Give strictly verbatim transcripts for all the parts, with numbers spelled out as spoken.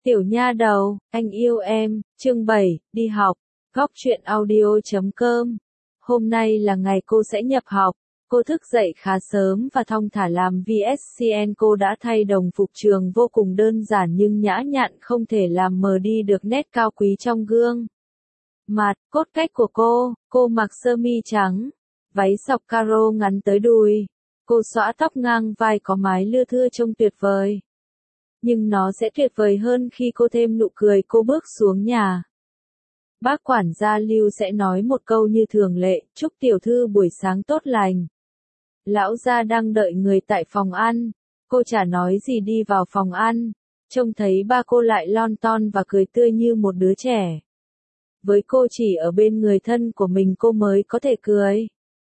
Tiểu nha đầu, anh yêu em, chương bảy, đi học, góc truyện audio chấm com. Hôm nay là ngày cô sẽ nhập học. Cô thức dậy khá sớm và thong thả làm vê ét xê en. Cô đã thay đồng phục trường vô cùng đơn giản nhưng nhã nhặn, không thể làm mờ đi được nét cao quý trong gương mặt, cốt cách của cô. Cô mặc sơ mi trắng, váy sọc caro ngắn tới đùi. Cô xõa tóc ngang vai có mái lưa thưa trông tuyệt vời. Nhưng nó sẽ tuyệt vời hơn khi cô thêm nụ cười. Cô bước xuống nhà. Bác quản gia Lưu sẽ nói một câu như thường lệ, chúc tiểu thư buổi sáng tốt lành. Lão gia đang đợi người tại phòng ăn. Cô chả nói gì đi vào phòng ăn. Trông thấy ba cô lại lon ton và cười tươi như một đứa trẻ. Với cô chỉ ở bên người thân của mình cô mới có thể cười.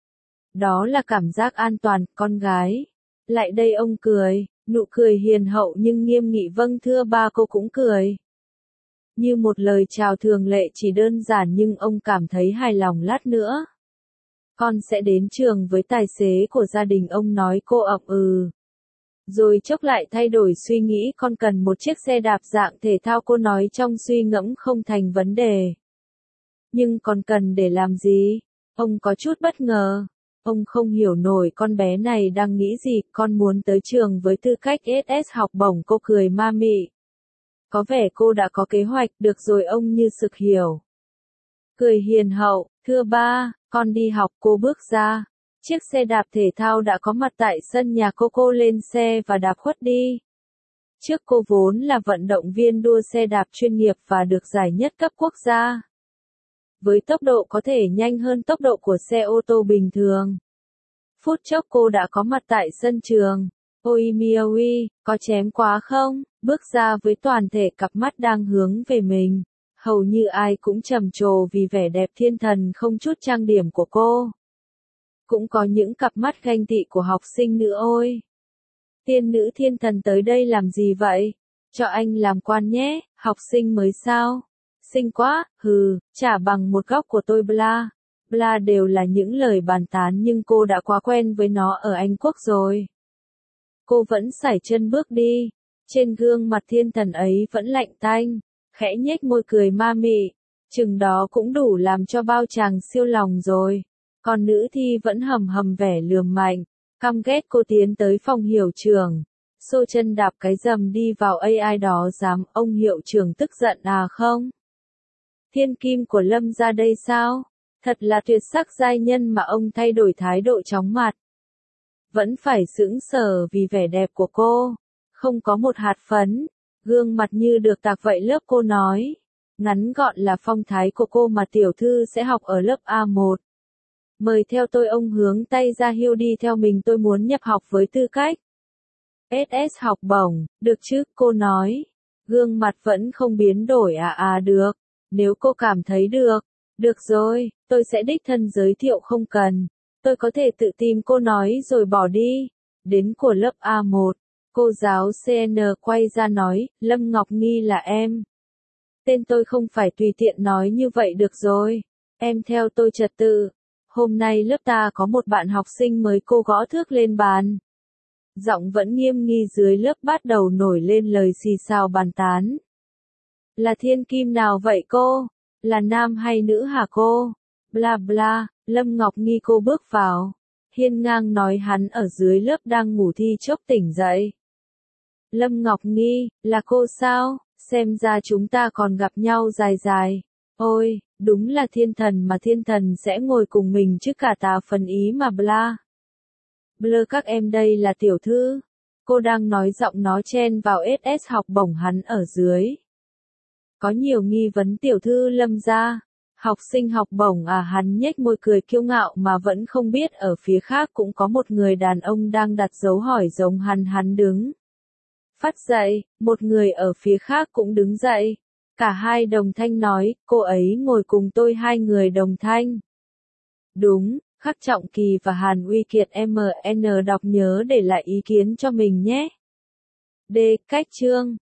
Đó là cảm giác an toàn, con gái. Lại đây ông cười. Nụ cười hiền hậu nhưng nghiêm nghị. Vâng thưa ba, cô cũng cười. Như một lời chào thường lệ chỉ đơn giản nhưng ông cảm thấy hài lòng. Lát nữa con sẽ đến trường với tài xế của gia đình, ông nói. Cô ậm ừ. Rồi chốc lại thay đổi suy nghĩ, con cần một chiếc xe đạp dạng thể thao, cô nói trong suy ngẫm. Không thành vấn đề. Nhưng con cần để làm gì? Ông có chút bất ngờ. Ông không hiểu nổi con bé này đang nghĩ gì. Con muốn tới trường với tư cách ét ét học bổng, cô cười ma mị. Có vẻ cô đã có kế hoạch. Được rồi, ông như sực hiểu. Cười hiền hậu, thưa ba, con đi học. Cô bước ra. Chiếc xe đạp thể thao đã có mặt tại sân nhà cô. Cô lên xe và đạp khuất đi. Trước cô vốn là vận động viên đua xe đạp chuyên nghiệp và được giải nhất cấp quốc gia. Với tốc độ có thể nhanh hơn tốc độ của xe ô tô bình thường. Phút chốc cô đã có mặt tại sân trường. Ôi Miaoi, có chém quá không? Bước ra với toàn thể cặp mắt đang hướng về mình. Hầu như ai cũng trầm trồ vì vẻ đẹp thiên thần không chút trang điểm của cô. Cũng có những cặp mắt ganh tị của học sinh nữa. Ôi! Tiên nữ thiên thần tới đây làm gì vậy? Cho anh làm quan nhé, học sinh mới sao? Xinh quá, hừ, chả bằng một góc của tôi. Bla, bla đều là những lời bàn tán nhưng cô đã quá quen với nó ở Anh Quốc rồi. Cô vẫn sải chân bước đi. Trên gương mặt thiên thần ấy vẫn lạnh tanh, khẽ nhếch môi cười ma mị. Chừng đó cũng đủ làm cho bao chàng siêu lòng rồi. Còn nữ thi vẫn hầm hầm vẻ lườm mạnh, căm ghét. Cô tiến tới phòng hiệu trưởng, xô chân đạp cái dầm đi vào. A ai đó dám? Ông hiệu trưởng tức giận à? Không. Thiên kim của Lâm ra đây sao? Thật là tuyệt sắc giai nhân mà. Ông thay đổi thái độ chóng mặt. Vẫn phải sững sờ vì vẻ đẹp của cô. Không có một hạt phấn. Gương mặt như được tạc vậy. Lớp cô nói. Ngắn gọn là phong thái của cô mà. Tiểu thư sẽ học ở lớp A một. Mời theo tôi. Ông hướng tay ra hiệu đi theo mình. Tôi muốn nhập học với tư cách ét ét học bổng. Được chứ? Cô nói. Gương mặt vẫn không biến đổi. À à được. Nếu cô cảm thấy được. Được rồi, tôi sẽ đích thân giới thiệu. Không cần. Tôi có thể tự tìm. Cô nói rồi bỏ đi. Đến của lớp A một. Cô giáo xê en quay ra nói. Lâm Ngọc Nghi là em. Tên tôi không phải tùy tiện nói như vậy. Được rồi. Em theo tôi trật tự. Hôm nay lớp ta có một bạn học sinh mới. Cô gõ thước lên bàn. Giọng vẫn nghiêm nghị. Dưới lớp bắt đầu nổi lên lời xì xào bàn tán. Là thiên kim nào vậy cô? Là nam hay nữ hả cô? Bla bla. Lâm Ngọc Nghi. Cô bước vào. Hiên ngang nói. Hắn ở dưới lớp đang ngủ thi chốc tỉnh dậy. Lâm Ngọc Nghi, là cô sao? Xem ra chúng ta còn gặp nhau dài dài. Ôi, đúng là thiên thần mà. Thiên thần sẽ ngồi cùng mình chứ cả tà phần ý mà. Bla blơ. Các em đây là tiểu thư. Cô đang nói, giọng nó chen vào. ét ét học bổng. Hắn ở dưới. Có nhiều nghi vấn. Tiểu thư Lâm gia. Học sinh học bổng à? Hắn nhếch môi cười kiêu ngạo mà vẫn không biết ở phía khác cũng có một người đàn ông đang đặt dấu hỏi giống hắn. Hắn đứng phát dậy, một người ở phía khác cũng đứng dậy. Cả hai đồng thanh nói. Cô ấy ngồi cùng tôi. Hai người đồng thanh. Đúng. Khắc Trọng Kỳ và Hàn Uy Kiệt. em en đọc nhớ để lại ý kiến cho mình nhé. D. Cách chương